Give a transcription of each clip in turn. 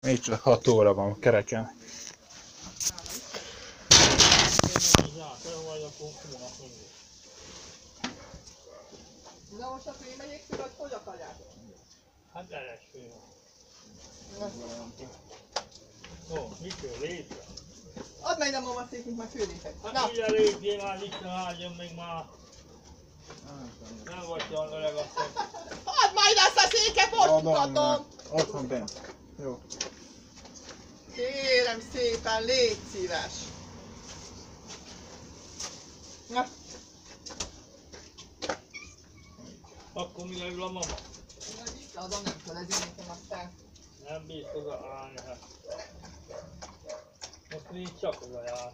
Még csak 6 óra van kereken. Na most akkor én megyek ki, vagy hogy akarjátok? Hát eleső. Ó, mikor létre? Add meg nem a székünk, majd főlépek. Hát Na, ugye lépjél már, Isten áldjon meg már. Nem vagy olyan öreg asszony. add majd azt a széket, most mutatom! Ott van bent. Jó. Kérem szépen, légy szíves! Na, Akkor mi leül a mama? majd visszaadom, nem kell ez nekem aztán. Nem bírt odaállni, hát. Most nincs csak odaáll.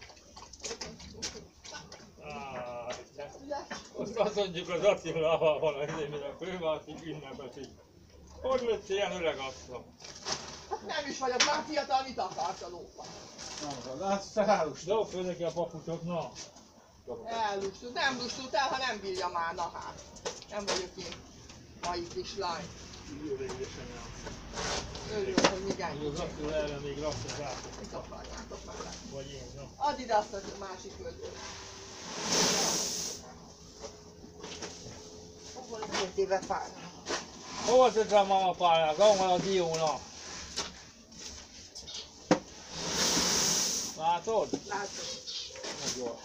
Most azt mondjuk az Attilával van az én, a fővárosig ünnepesig. Hogy lett ilyen öreg asszony? Hát nem is vagyok már fiatal, mit akarsz a lófa? Dobd fel neki a papucsot, na! Ellustult, nem lustult el, ha nem bírja már, na hát. Nem vagyok én mai kislány. Jövőjesen el. Örülök, hogy még Hogy az ennyi. Attila erre még rakja rá. Mit akarjátok már? Vagy én, na. Add ide azt a másik öldöt. Hol van 2 éve fáj? Hova tettem a pályát? Ahol van a dióna? Látod? Látod? Ez jó.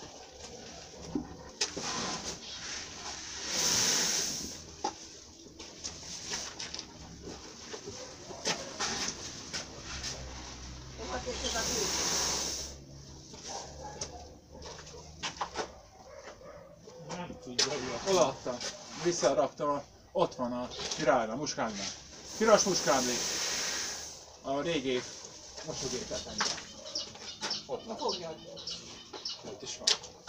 Hova tetted a kőt? Nem tudja, hogy a... Odaadtam. Visszaraktam. Ott van a virág, a muskádnál. Piros muskádli. A régi mosógépet ennyi. Ott Na van. fogjad. Ott is van.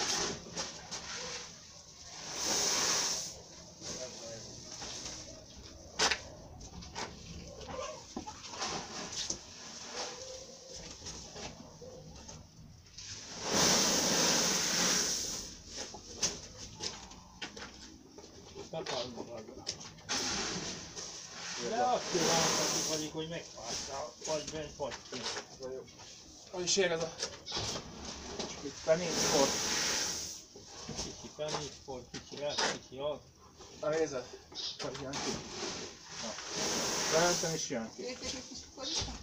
De azt kívánhatjuk vagyunk, hogy megfáztál, vagy bent, vagy kint. Hogy is ér ez a... Itt peninszkor. Kicsi penészpor, kicsi ez, kicsi az. A nézed? Hogy jön ki. Na. Belentem is jön ki. Érték egy kis kukoricát?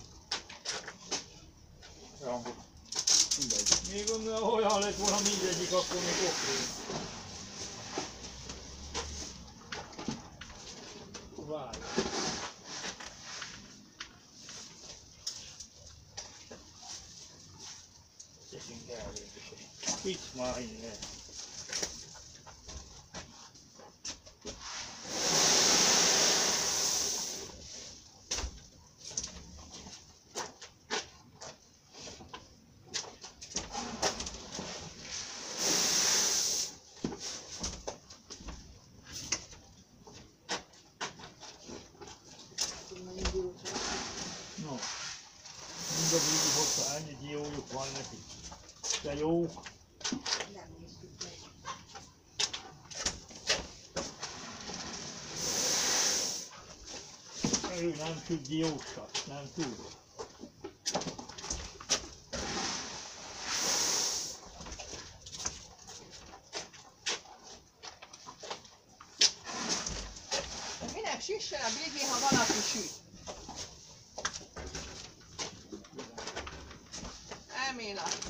Jó. Mindegy. Még gondolom, olyan lett volna mindegyik, akkor még oké. Várj. Tegyünk el végül. Itt már innen. No. Mind a búzi hozzá, ennyi diójuk van neki. De jó. Nem néztük meg. Ő nem tud diósat, nem tud. Minek süssen a végén, ha valaki süt? Elmélet.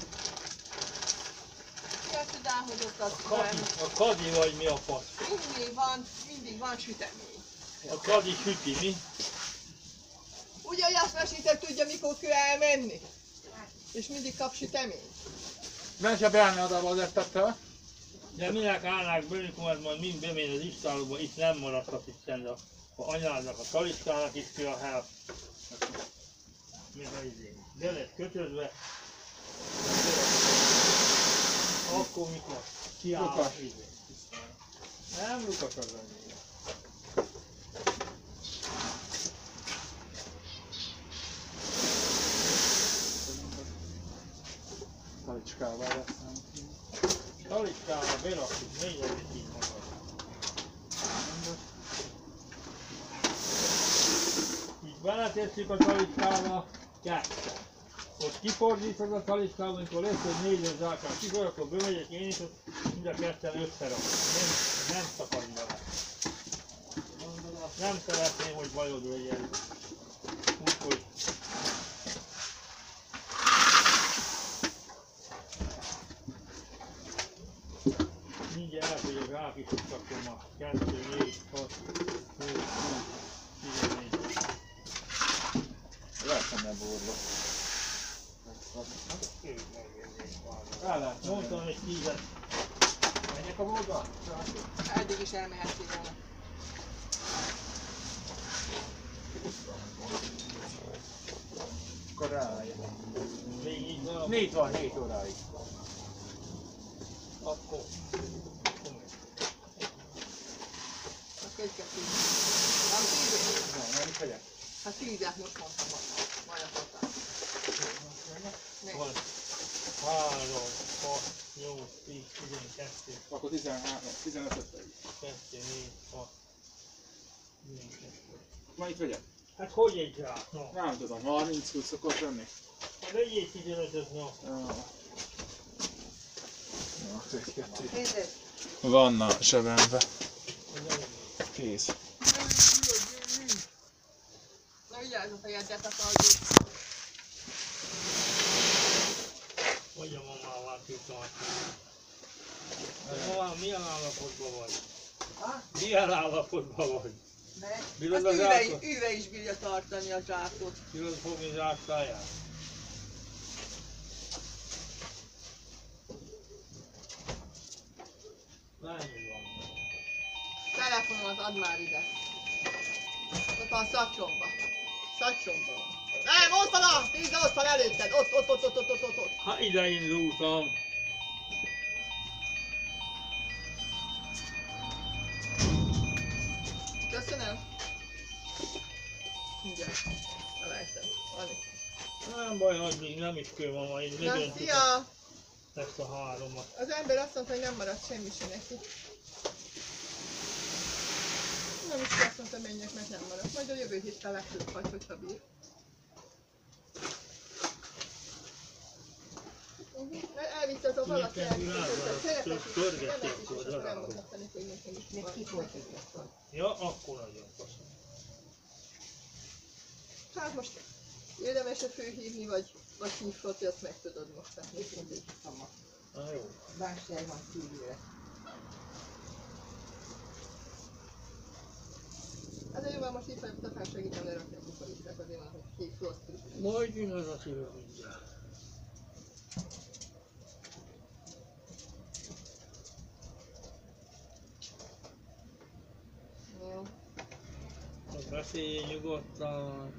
Ki azt tudál, hogy ott az A kadi vagy mi a fasz? mindig van sütemény. A kadi süti, mi? Ugye, hogy azt mesélted, tudja, mikor kell elmenni? És mindig kap süteményt. Benne se beállni oda azettettel. De minek állnák be, mikor majd mind bemény az istálóba, itt nem maradtak itt de a anyádnak, a taliskának is ki a hely. Még a izé. Be lett kötözve. Akkor mikor kiáll Lukas. az izé. Nem Lukas az anyja. Talicskával veszem. Taliskára berakjuk, négyet így magad. Így beletesszük a taliskába, Kettő. Ott kifordítod a taliskát, amikor lesz egy 4 zsákán kifordítod, akkor bemegyek én is, ott mind a ketten összerak. Nem szakad vele. Nem szeretném, hogy bajod legyen. Úgyhogy mindjárt elfogyok rá is, akkor ma 2, 4, 6, 7, 8, 14. Lehetem ne borba. Mondtam, hogy 10-et. Menjek a boltba? Eddig is elmehettél volna. Akkor rájön. Még így van. 4 van, 7 óráig. Akkor. Akkor egy kettő. Nem 10? Nem, nem is megyek. Hát 10-et most mondtam majd a határ. Van 3, 6, 8, 10, 12, Akkor 13, 15-öt pedig. 2, 4, 6, 12. Ma itt vegyek? Hát hogy egy zsák? No. Nem tudom, 30 tud szokott lenni. Hát vegyél 15-öt, no. Van a zsebembe. Kész. Na vigyázz a fejedet, a talgét. Vagy a mamával kitart. Mamám, milyen állapotban vagy? Milyen állapotban vagy? Bírod a zsákot? Őre is bírja tartani a zsákot. Bírod fogni zsáktáját? Mennyi van? Telefonomat add már ide. Ott van a szatyromba. Szatyromba van. Nem, ott van a! Nézd, ott van előtted! Ott. Ha ide indultam. Köszönöm. Mindjárt. Elejtem. Annyi. Nem baj, addig nem is kell mama, én Na, megöntük szia! ezt a 3-at. Az ember azt mondta, hogy nem maradt semmi se neki. Nem is azt mondta, menjek, mert nem maradt. Majd a jövő héttel legtöbb hagy, hogyha bír. Elvitte az a valaki Törgették oda. Ja, akkor nagyon faszom. Hát most érdemes-e főhívni, vagy hívhat, hogy azt meg tudod most. Na jó. Bástyáj van szívére. Hát de jóval most hívhatjuk, a segítem lerakni a kukorisztát, azért van, hogy hívhat. Majd jön az a szívő mindjárt. Jó. Beszélj nyugodtan.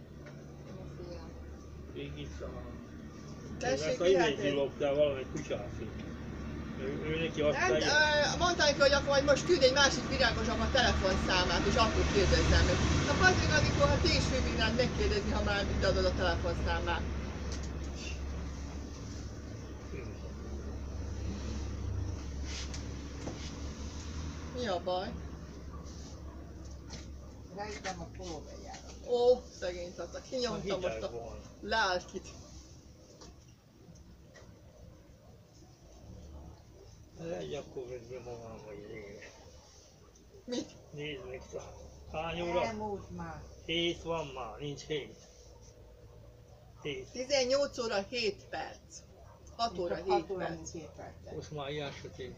Még itt a... Tessék, a izét loptál valami kutyát. Ő neki azt nem, mondja. mondtam neki, hogy akkor majd most küld egy másik virágosnak a telefonszámát, és akkor kérdezzem meg. Na azért, amikor ha ti is főbírnád megkérdezni, ha már adod a telefonszámát. Mi a baj? Rájöttem a pólóbejára. Ó, szegény tata, kinyomtam most a lelkit. Egy akkor végül magam vagy régen. Mit? Nézd meg, hány óra? Elmúlt már. 7 van már, nincs 7. 7. 18 óra 7 perc. 6 óra 7 6 óra perc. 7 percet. Most már ilyen sötét.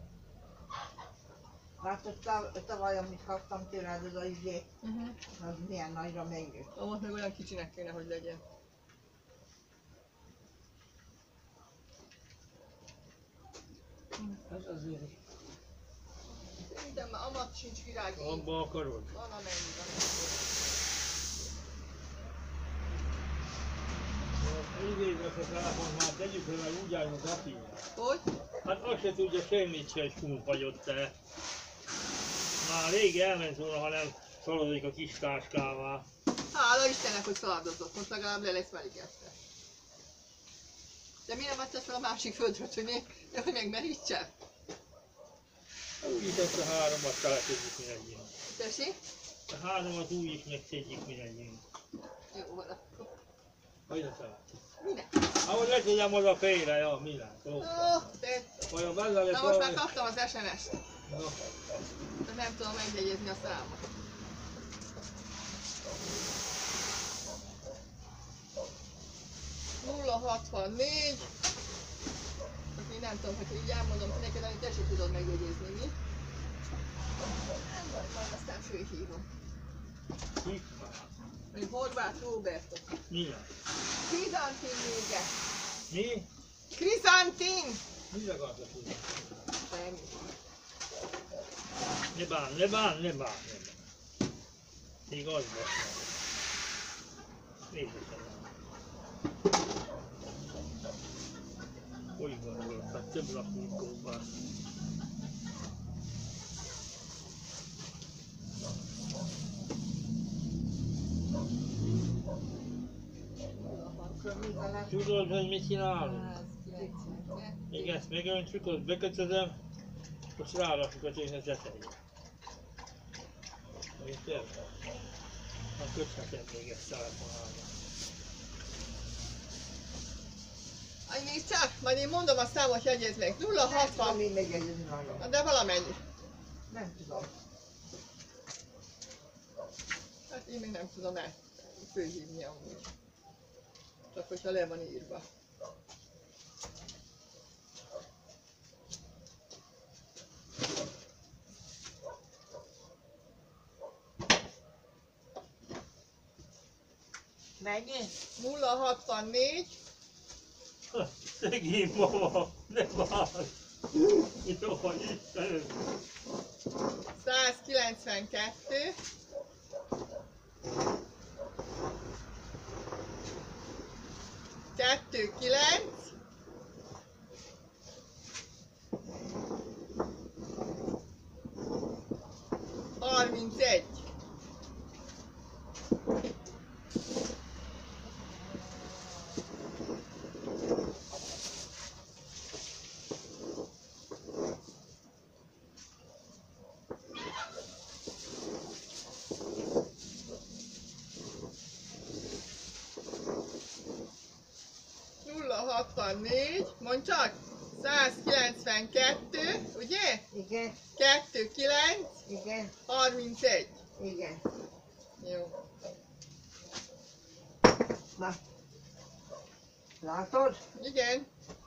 Látod tavaly, amit kaptam tőled, az a izé, az milyen nagyra megnőtt. Most meg olyan kicsinek kéne, hogy legyen. Ez azért. Szerintem már amat sincs virág. Abba akarod? Van amennyiben. Idéznek a telefon, már tegyük le, mert úgy állunk a apját. Hogy? Hát azt se tudja semmit se, hogy hol hagyott te. Már rég elment volna, ha nem szaladozik a kis táskával. Hála Istennek, hogy szaladozott. Most legalább le lesz meligesztve. De mi nem vetted fel a másik földre, hogy megmerítse? Úgy is ezt a 3-at teleszedjük mindegyünk. Tessék? A 3-at úgy is megszedjük mindegyünk. Jó, van akkor. Hagyd a felát. Minek? Ahogy letegyem oda félre, ja, minden. Jó. Ó, de... Vajon benne lesz Na most már valami? kaptam az SMS-t. No. De nem tudom megjegyezni a számot. ...064... Most én nem tudom, hogy így elmondom neked, amit te sem tudod megjegyezni, mi? Nem baj, majd aztán főhívom. Ki? Még Horváth Róbertot. Minden. Krizantin vége. Mi? Krizantin! Mit akarsz tudni? Semmi. Ne bán, ne bán, ne bán, ne bán. Igaz vagy. Nézzétek el. Hogy van, hát több lakunk kóbál. Tudod, hogy mit csinálunk? 192. Még ezt megöntjük, azt bekötözöm, azt rárakjuk a tényleg tetejére. Érted? Hát köthetem még ezt telefonálni. Aj, nézd csak, majd én mondom a számot, jegyezd meg. 060. Ami megjegyezni nagyon. De valamennyi. Nem tudom. Hát én még nem tudom el főhívni amúgy. Csak hogyha le van írva. Mennyi? 064 Szegény mama, ne várj! Jó, Istenem! 192 29 31. Mondd csak! 192, ugye? Igen, 29 igen, 31. igen. Jó. Na. Látod? Igen.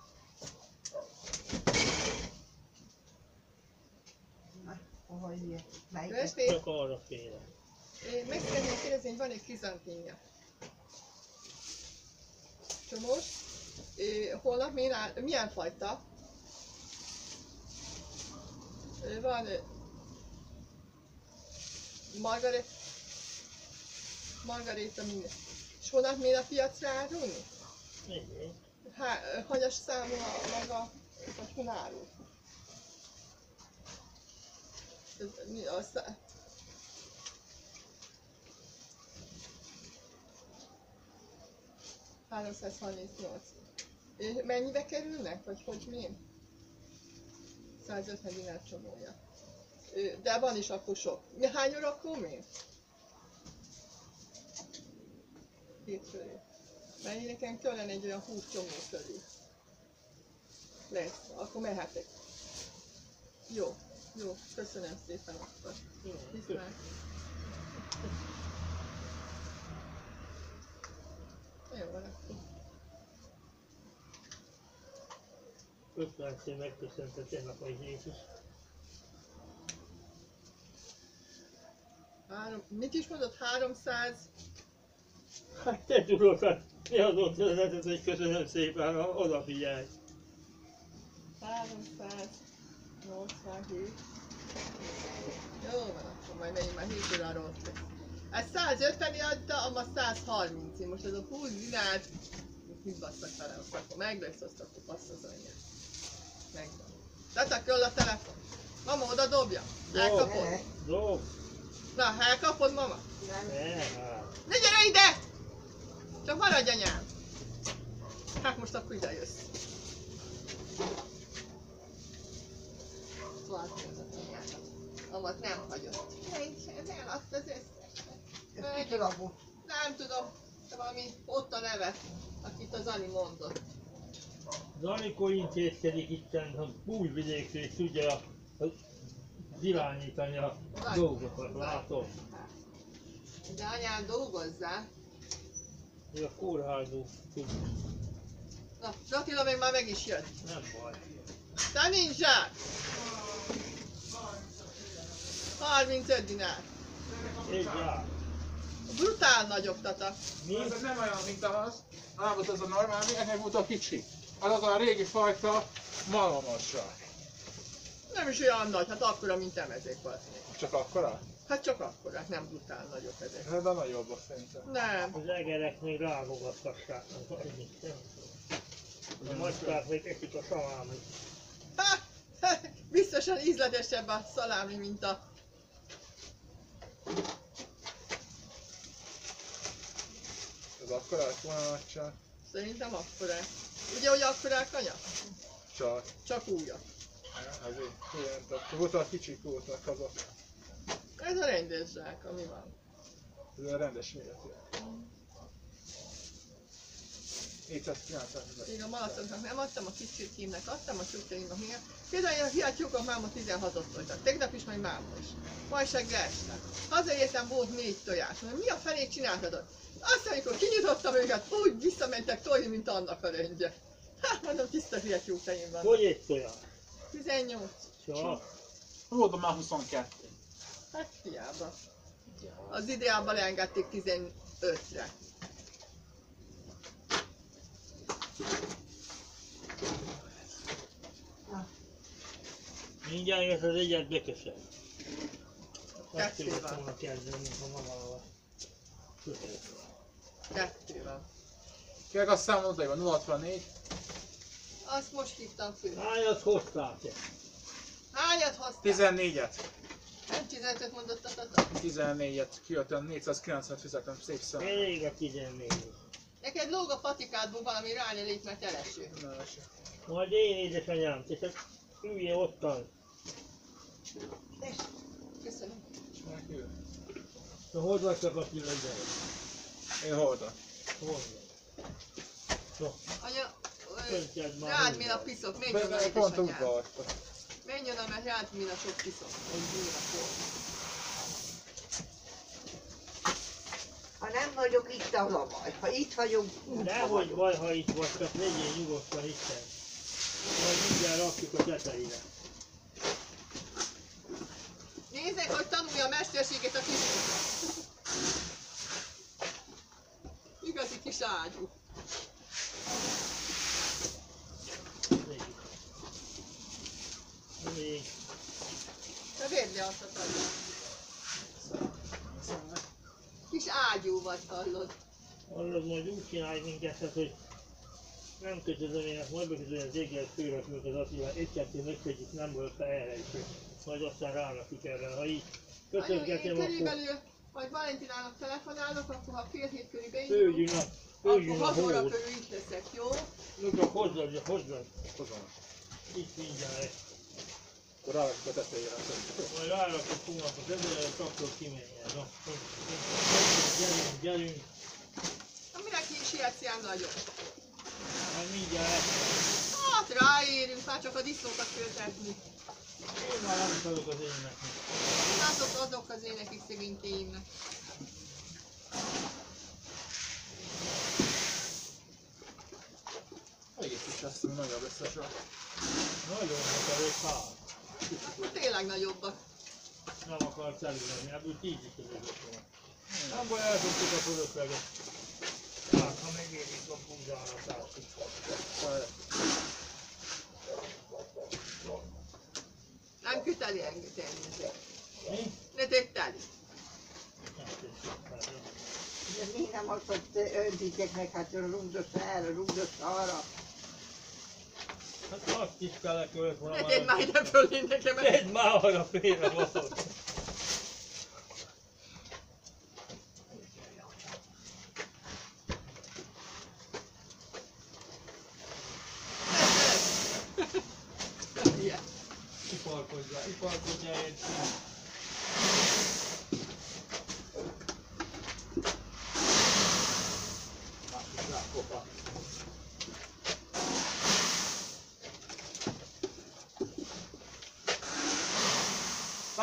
Na, hol ilyen? Melyik? Lesté, Csak arra félre. én meg szeretném kérdezni, hogy van egy krizantinja. Csomós. Holnap milyen fajta? Van Margarita minden. És holnap miért a piacra árulni? Igen. Hanyas számú a maga, vagy hol árul? Ez, mi az? 338. Mennyibe kerülnek? Vagy hogy mi? 150 dinár csomója. De van is akkor sok. Hány óra akkor mi? 7 körül. Mert nekem kellene egy olyan 20 csomó körül. Lesz, akkor mehetek. Jó, jó, köszönöm szépen akkor. Viszlát. Jó van akkor. Köszönöm, megköszönte tényleg a Jézus. Mit is mondod? 300? Hát te tudod, hát mi az ott vezetett, hogy köszönöm szépen, odafigyelj. 387. Jó van, akkor majd én már 7 óráról lesz. Ez 150 adta, ama 130. Én most ez a 20 dinár, mit basszak vele, azt akkor meg lesz, azt akkor bassz az anyja. Megvan. Tete kell a telefon. Mama, oda dobja. Elkapod. Dob. Na, elkapod, mama. Ne, hát. Ne gyere ide! Csak maradj anyám. Hát most akkor ide jössz. Látni az anyádat. Amat nem hagyott. Ne, azt az összes. Ez kicsoda volt. Nem tudom, de valami hosszú ott a neve, akit az Ani mondott. Zanikó intézkedik itt a Újvidékről, és tudja irányítani a dolgokat, látod? De anyám dolgozzál. Ő a kórházú tud. Na, Attila még már meg is jött. Nem baj. Te nincs zsák! 35 dinár. Egy jár. Brutál nagyobb tata. Mi? Ez nem olyan, mint az. Az volt az a normális, ennek volt a kicsi. Az a régi fajta malomosra. Nem is olyan nagy, hát akkora, mint emezék volt. Csak akkora? Hát csak akkora, nem brutál nagyobb ezek. De nagyobb szerintem. Nem. Az egerek még rávogattatták. A macskák még esik a szalámi. Ha! Biztosan ízletesebb a szalámi, mint a... Ez akkora lett volna nagyság? Szerintem akkorák. Ugye, hogy akkorák anya? Csak. Csak újak. Azért. Ilyen, voltak kicsik voltak azok. Ez a rendes zsák, ami van. Ez a rendes méretű. 490. Még a malacoknak nem adtam, a kicsit kímnek adtam, a csukjaimnak még. Például a hiátyúkok máma 16-ot voltak. Tegnap is, majd máma is. Majd seggel este. Hazaértem, volt 4 tojás. Mondom, mi a felét csináltad ott? Azt, amikor kinyitottam őket, úgy visszamentek tojni, mint annak a rendje. Hát mondom, tiszta hiátyúk teim van. Hogy egy tojás? 18. Csak. Volt már 22. Hát hiába. Az ideában leengedték 15-re. Mindjárt jött az egyet bekesel. Kettő van. Volna kezdeni, mint a mamával. Kettő van. Kérlek azt számolod, hogy van 064. Azt most hívtam föl. Hányat hozták-e? Hányat hoztál? 14-et. Nem 15-öt mondott a tata. 14-et kijöttem, 490 fizettem, szép szám. Elég a 14. Neked lóg a patikádból valami rányelít, mert eleső. Na, eső. Majd én édesanyám, te csak üljél ottan. Köszönöm. Neki. Na hogy vagytok a pillanatban? Én hordom. Hol vagy? Anya, Öntjed már rád hozzá. min a piszok, menj oda Pont úgy édesanyám. voltam. Menj oda, mert rád min a sok piszok. Hogy min a kor. Ha nem vagyok itt, az a baj. Ha itt vagyok, úgy Nehogy vagyok. baj, ha itt vagy, csak legyél nyugodtan itten. Majd mindjárt rakjuk a tetejére. Nézzek, hogy tanulja a mesterséget a kiskuka. Igazi kis ágyú. Elég. Te védd le azt a tagját. Kis ágyú vagy, hallod. Hallod, majd úgy csinálj minket, hát, hogy nem kötözöm én, majd bekötözöm az éggel főrakjuk az Attilát, egy-kettő megkötjük, nem volt fel erre is, majd aztán rárakjuk erre. Ha így Anya, én kötözgetem, akkor körülbelül, majd Valentinának telefonálok, akkor ha fél hét körül főjön beindulunk, a akkor 6 óra hód. körül itt leszek, jó? Luka, hozzad, hozzad. Hozom. Itt mindjárt. Akkor rárakjuk a tetejére. Majd rárakjuk hónap az ezzel, akkor kimenjen. Na, gyerünk. Na minek is sietsz ilyen nagyon? Majd mindjárt. Hát ráérünk, már csak a disznókat föltetni. Én már nem tudok az éneknek. Látok azok az énekik szegénykéimnek. Elég kis azt, hogy nagyobb lesz a sor. Nagyon sok elég pár. Hát tényleg nagyobbak. Nem akarsz elővenni, ebből 10 is előzött volna. Nem baj, elfogtuk a fölösleget. Hát, ha megérik a búzáratát. Nem küteli engedni. Mi? Ne tedd teli. Nem tetszik. De mi nem azt, hogy te öntitek meg, hát rugdossa erre, rugdossa arra. Hát azt is kellett volna Ne tedd már ide föl én nekem. Tedd már arra félre volt. Ilyen. Iparkodjál egy szín.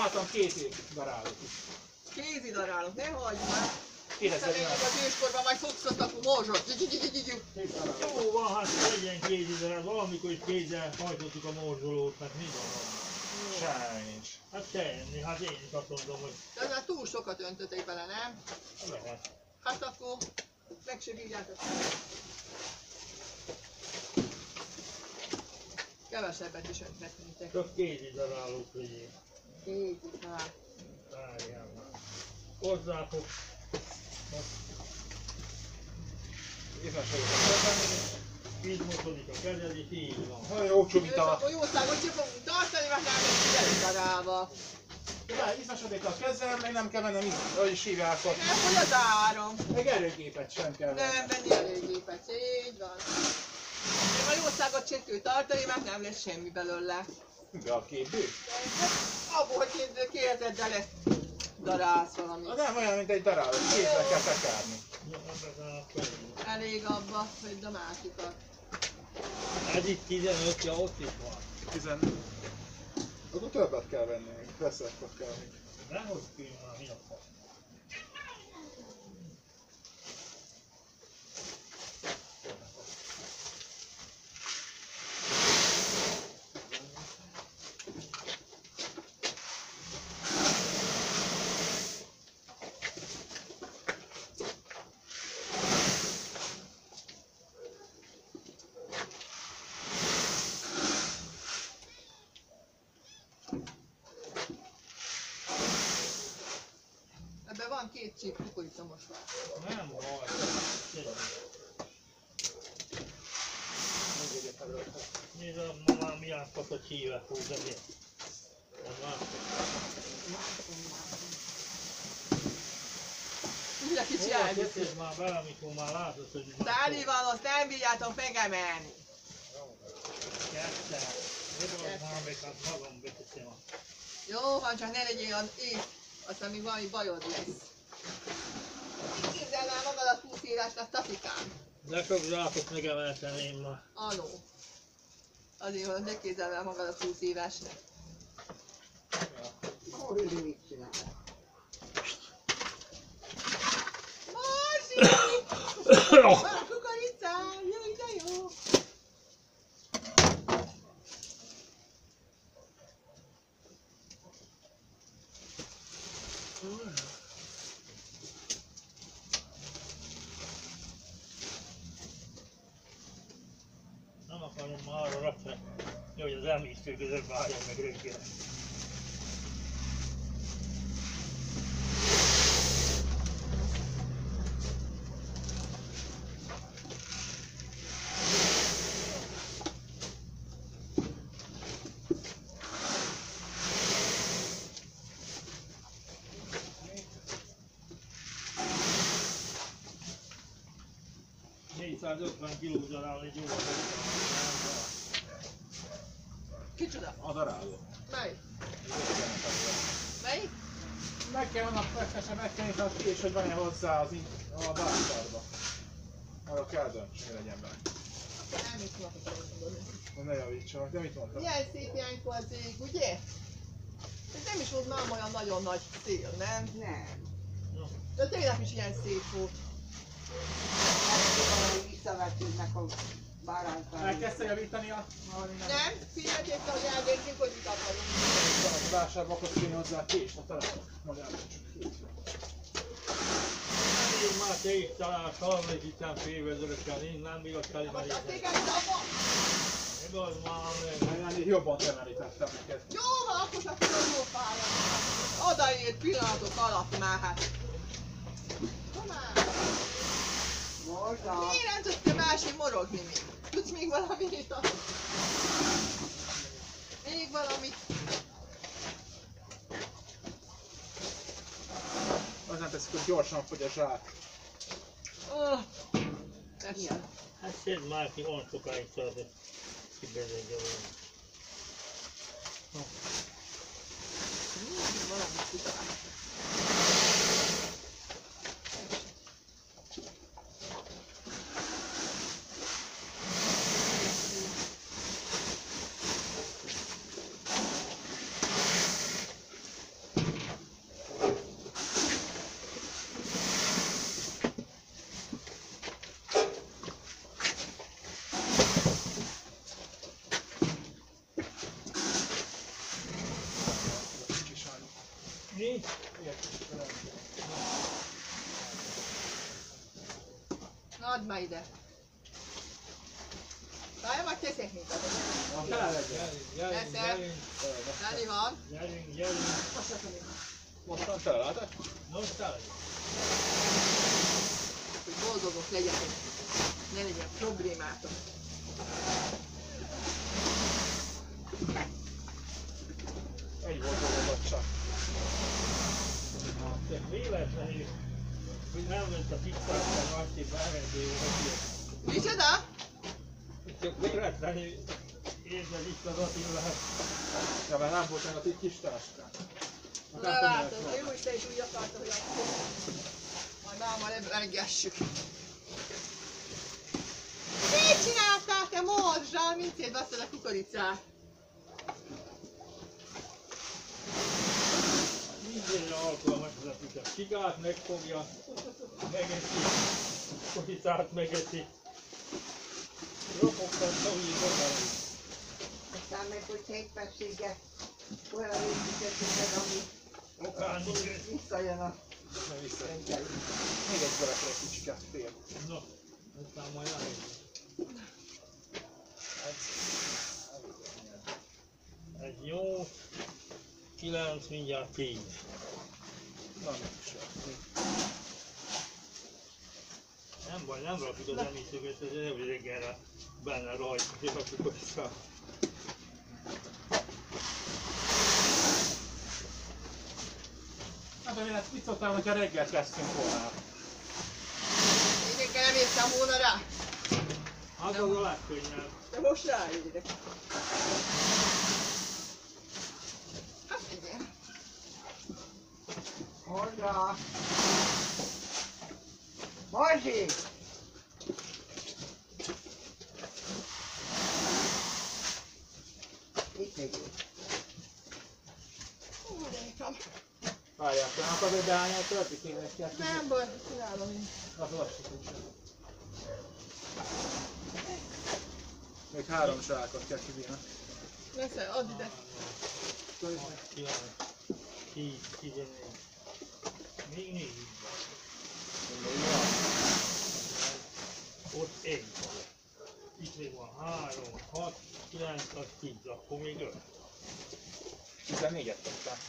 találtam kézi darálót is. Kézi darálok, ne hagyd már! Kérdezed Visszamegyünk meg. az őskorban, majd fogsz azt a morzsot. Jó van, hát legyen kézzel, valamikor is kézzel hajtottuk a morzsolót, hát mi van? Semmi nincs. Hát semmi, hát én is azt mondom, hogy De már túl sokat öntötték bele, nem? lehet. Hát akkor meg se bírjátok. Kevesebbet is önthetnétek. Csak kézi darálók legyél. Kézi, hát. Várjál már. Hozzáfog. Így mosodik a kezed, és így van. Ha jó És csomita. akkor jószágot ki fogunk tartani, mert nem lesz darálva. Izmasodik a kezem, meg nem kell mennem, hogy is hívják ott. Nem fogy az áram. Meg erőgépet sem kell Nem vennem. venni elégépet, így van. Én a jószágot csétül tartani, mert nem lesz semmi belőle. De a képből? Abból, hogy kérdeddel ezt darálsz valamit. Az nem olyan, mint egy daráló, kézzel kell tekárni. Ja, ebben a fején. Elég abba, hogy a másikat. Ez itt 15, ja ott is van. 10. Akkor többet kell venni, veszek ott kell még. Nehogy ki már, mi a fasz. Ebben van 2 csíp kukorica most már. Nem baj. Nézd, a mamám milyen fasz a csíve húz, ezért. Ez már. Ugye kicsi Hova elviszi. tetted már bele, amikor már látod, hogy már Dánival azt nem bírjátok megemelni. Kettő. Jó, már még hát magam beteszem a... Jó, van, csak ne legyél az ész, aztán még valami bajod lesz. Képzeld el magadat 20 évesnek, Tatikám. De sok zsákot megemeltem én már. Aló. Azért van, ne képzeld el magadat 20 évesnek. Hogy mit csinál? Marsi! Van kukoricám, jaj, de jó! Nem akarom már arra rakni, hogy az emésztő között várjon meg reggel. kiló darál egy óra. Kicsoda? A daráló. Melyik? Melyik? Meg kell annak festesen megkenni a kés, hogy van-e hozzá az a bászárba. Arra kell dönts, mi legyen benne. Akkor nem mit tudok mondani. Ne javítson meg, de mit mondtad? Milyen szép ilyenkor az ég, ugye? Ez nem is volt már olyan nagyon nagy szél, nem? Nem. De tényleg is ilyen szép volt. Valahogy visszavetődnek a báránytán. Elkezdte javítani a... Nem? Figyeljetek, hogy eldöntjük, hogy mit akarunk. A vásárba akkor kéne hozzá a kést, a találok. Magában csak két. Én már te is találsz harmadikán félvezörökkel, én nem bírok Most elimerizni. azt téged is abba? Igaz már meg. Én jobban temelítettem neked. Jó van, akkor csak jó pályán. Odaért pillanatok alatt már hát. Tomás! Most a... Miért nem tudsz te másik morogni még? Tudsz még valamit? Még valamit? Az nem teszik, hogy gyorsan fogy a zsák. Tessék. Hát szedd már ki, olyan sokáig tartott. Kibezegye volna. Valamit kitaláltam. ide. Várj, majd teszek minket. Tele legyen. Gyerünk. Teli van. Gyerünk. Mostan tele, látod? Most tele. Hogy boldogok legyetek. Ne legyen problémátok. Egy volt dolgot csak. Te véletlenül, hogy nem lett a TikTokon Marti bevendégül, hogy Micsoda? csak véletlenül érzed itt az Attilát. Ja, mert nem volt meg a ti kis táskán. Na látod, a jó Isten is úgy akarta, hogy akkor majd máma lebegessük. Mit csináltál te morzsal? Mint szétbasztad a kukoricát? Mindenre alkalmas az a pita. Csigát megfogja, megeszi, kukoricát megeszi. Ropokat szavít odáig. Aztán meg, hogy szétfessége, olyan részüket, ami Okán nincs. visszajön a Nem vissza. reggeli. Még egy beletre egy kicsiket fél. No, aztán majd elég. Ez 8, 9, mindjárt 10. Na, meg is jön. Nem baj, nem rakjuk az emésztőket, ez nem reggelre benne rajta, hogy rakjuk össze. Hát én ezt mit szoktam, hogyha reggelt veszünk volna? Én reggel nem értem volna rá. Hát az a legkönnyebb. De most rájöjjek. Hát igen. Hozzá! Mazsi! Itt megyünk. Úrékam. Várják, nem akarod beállni a töltik én neki? Nem baj, csinálom én. Az lassú úgyse. Még 3 zsákot kell kibírni. Leszel, add ide. 9, 10, 11. Még 4 van. Ott 1 van. Itt még van 3, 6, 9, 10, akkor még 5. 14-et tettem.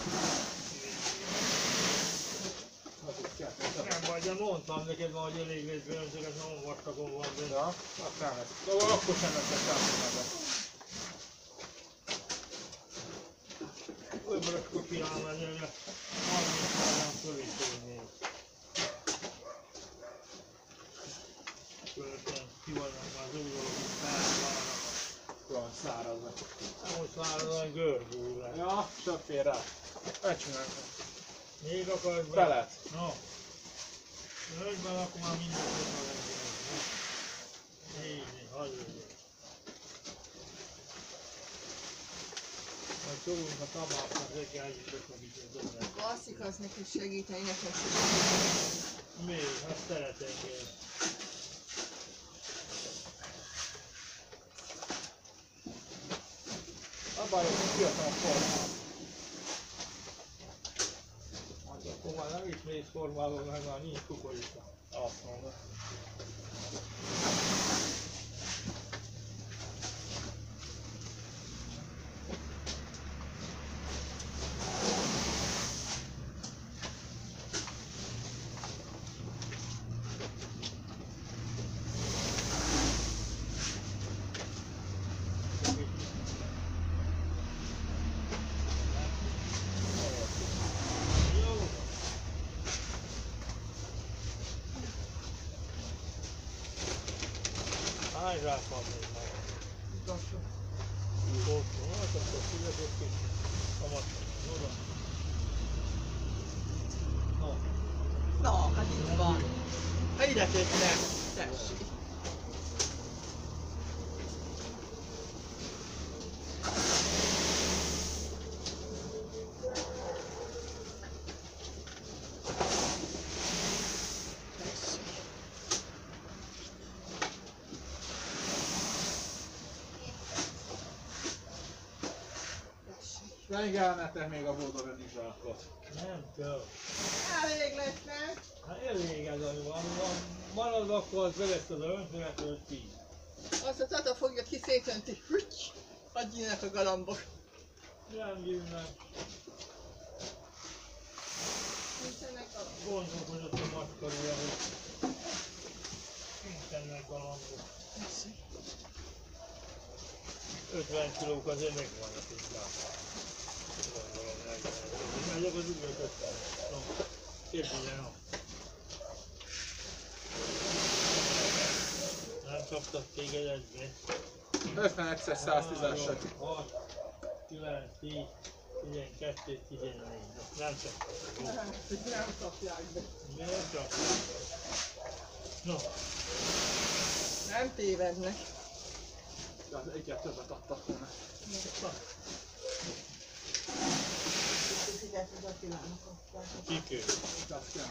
Nem baj, de mondtam neked már, hogy elég lesz bőnzőket, nem vastagon van benne. Ja, aztán lesz. Szóval akkor sem lesz számolva. Öbörös kocsirán menni, de 30-án fölítélni. Különösen ki vannak már az új dolgok, felválnak. Van szárazva. Nem úgy szárazan görbül le. Ja, sok fér rá. Megcsináljuk. Még akarsz be? Belet. No. Önben akkor már mindent össze legyen. Így, hadd legyen. Majd szólunk a tabáknak, reggel együtt összegítünk dobni. Klasszik, az neki segíteni, nekem segíteni. Miért? Hát szeretem én. Abban jó, hogy kiadtam a formát. Hát akkor már nem is mész formában, mert már nincs kukorica. Azt mondom. Jó. Hány zsák van még meg? Utolsó. Utolsó, hát akkor figyelök ki. Kamat, oda. No. Na, hát itt van. Ha ide tettem, tessék. Rengelnetek még a boldog zsákot. Nem kell. elég lesz, nem? Hát elég ez, ami van. Marad, akkor az beveszed a öntővetőt ki. Azt a Tata fogja ki szétönti. Hadd jönnek a galambok. Nem jönnek. Nincsenek galambok. Gondolkodott a macskarója, hogy nincsenek galambok. 50 kilók azért megvannak inkább. Gondolom, megyek az ügyököttel. No, kérdezze, no. Nem kaptak téged egybe. 51-110-esek. 6, 9, 10, 12, 14. Nem kaptak. Nem kapják be. Miért kaptak? No. Nem tévednek. De az egyet többet adtak volna. Fizetsz az Attilának aztán. Kikő. 190.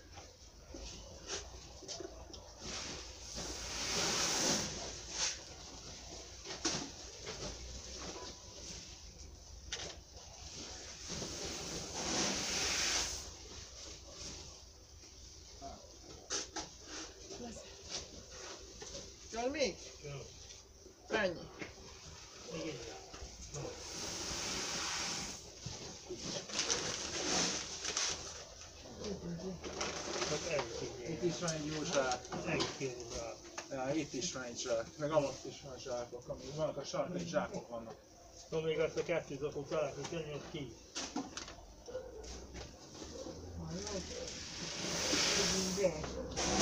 Jól még? Jó. Ennyi. Igen. No. Hát Itt is van egy jó zsák. elképzel. Ja, itt is van egy zsák. Meg amott is van zsákok, amíg vannak a sarkai zsákok vannak. No, még azt a kettőt akkor találkozunk, tenni ott ki. Hallod? Megyünk be.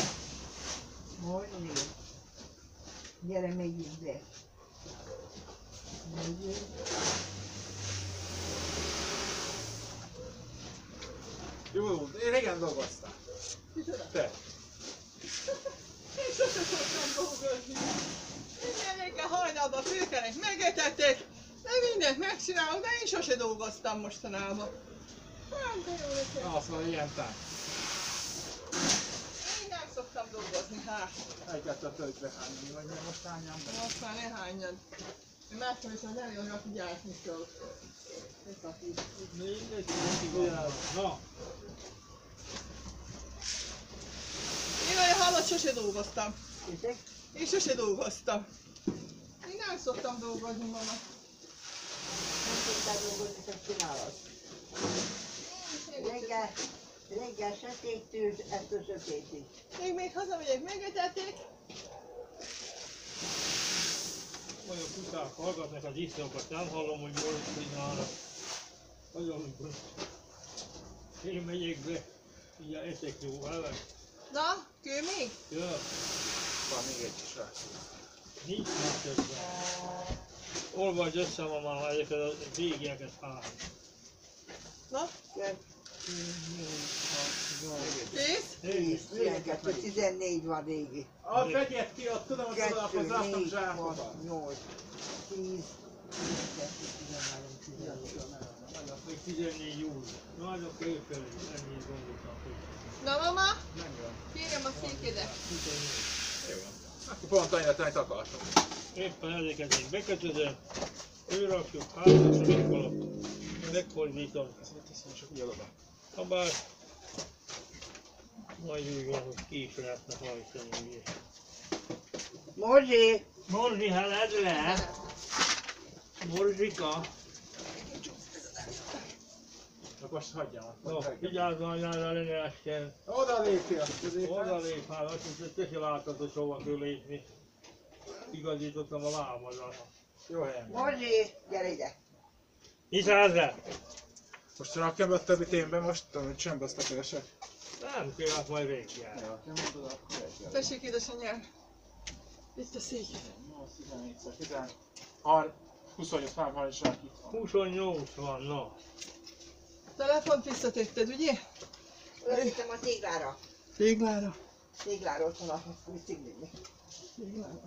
Hogy néz? Gyere, megyünk be. Megyünk. Jó, én régen dolgoztam. Te. Én sose szoktam dolgozni. Minden reggel hajnalban fölkelek, megetetek, de mindent megcsinálok, de én sose dolgoztam mostanában. Hát, de jó lesz. Azt mondja, ilyen tán. Én nem szoktam dolgozni, hát. Egy-kettő töltve hányni, vagy még most hányam be. Most már ne hányad. Én másról is az előre figyelni kell. Mindegy, van. Na, Én olyan halott sose dolgoztam. Nézzek. Én sose dolgoztam. Én nem szoktam dolgozni, mama. Nem tudtál dolgozni, csak csinálod. Reggel sötéttől, ettől sötétig. Még hazamegyek, megetetik. olyan kuták hallgatnak az iszlókat, nem hallom, hogy jól csinálnak. Nagyon mikor én megyek be, így eszek jó elemek. Na, kő még? Ja, Van még egy kis rá. nincs már többen. Olvasd össze már ezeket a régieket három. Na, 2, 4, 6, 8, 10? 12, 14 van régi. A vegyet ki, ott tudom, hogy oda, akkor 2, zártam 4, zsákokat. 6, 8, 10, 12, 13, 14. Még 14 júl. Nagyon fölfelé, ennyit gondoltam, hogy Na, mama, Nem jön. kérjem a székedet. 14. Jó van. Akkor pont annyit, amit akartam. Éppen ezeket még bekötözöm, őrakjuk, hátra sorkolok, megfordítom. Ezt mit teszem, csak így oda. Habár majd úgy van, hogy ki is lehetne hajtani, ugye. Morzsi! Morzsi, heled le! Morzsika! Akkor most hagyjam. No, vigyázz anyára, ne essen. Oda lépjél, középen. Oda lép, hát azt hiszem, te se láttad, hogy hova kell lépni. Igazítottam a lábadat. Jó helyen van. Morzsi! Gyere ide! Hiszálsz le? Most rakjam be a többi témbe, most tudom, hogy csömböztek keresek. Nem kell, hát majd végjel. Ja, nem mondod, akkor egy. Tessék, édesanyám. Itt a széked. 8, 14, 10, 28, 30 is rá itt van. 28 van, na. Telefont visszatetted, ugye? Öltöttem a téglára. Téglára. Téglára ott van a biciklinek. Téglára.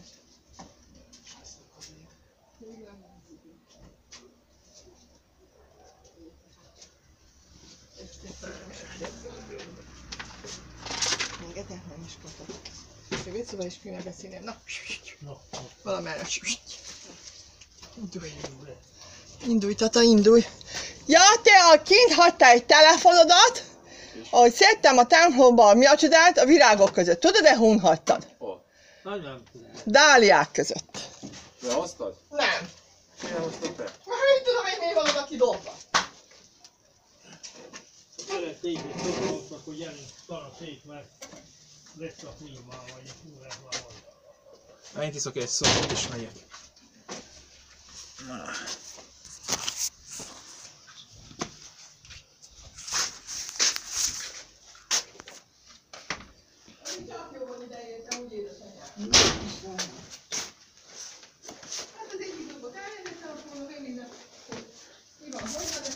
Még nem is kapott. Még egy szóval is kéne beszélnem. Na, Na, valamerre. Indulj. Indulj, Tata, indulj. Ja, te a kint hagytál egy telefonodat, is. Ahogy szedtem a templomba mi a csodát a virágok között. Tudod-e, hun hagytad? Hol? Nagyon tudom. Dáliák között. Behoztad? Nem. Miért hoztad be? Hát tudom én, még van aki dobva. Tényleg téged szokott, hogy Jani szana szét, mert lesz a klímával, vagy a kúrával. Én iszok egy szót és megyek. Na. Csak jó van ide értem, úgy édesanyám. Hát az egyik dobba káját, és akkor még minden. Mi van, hogy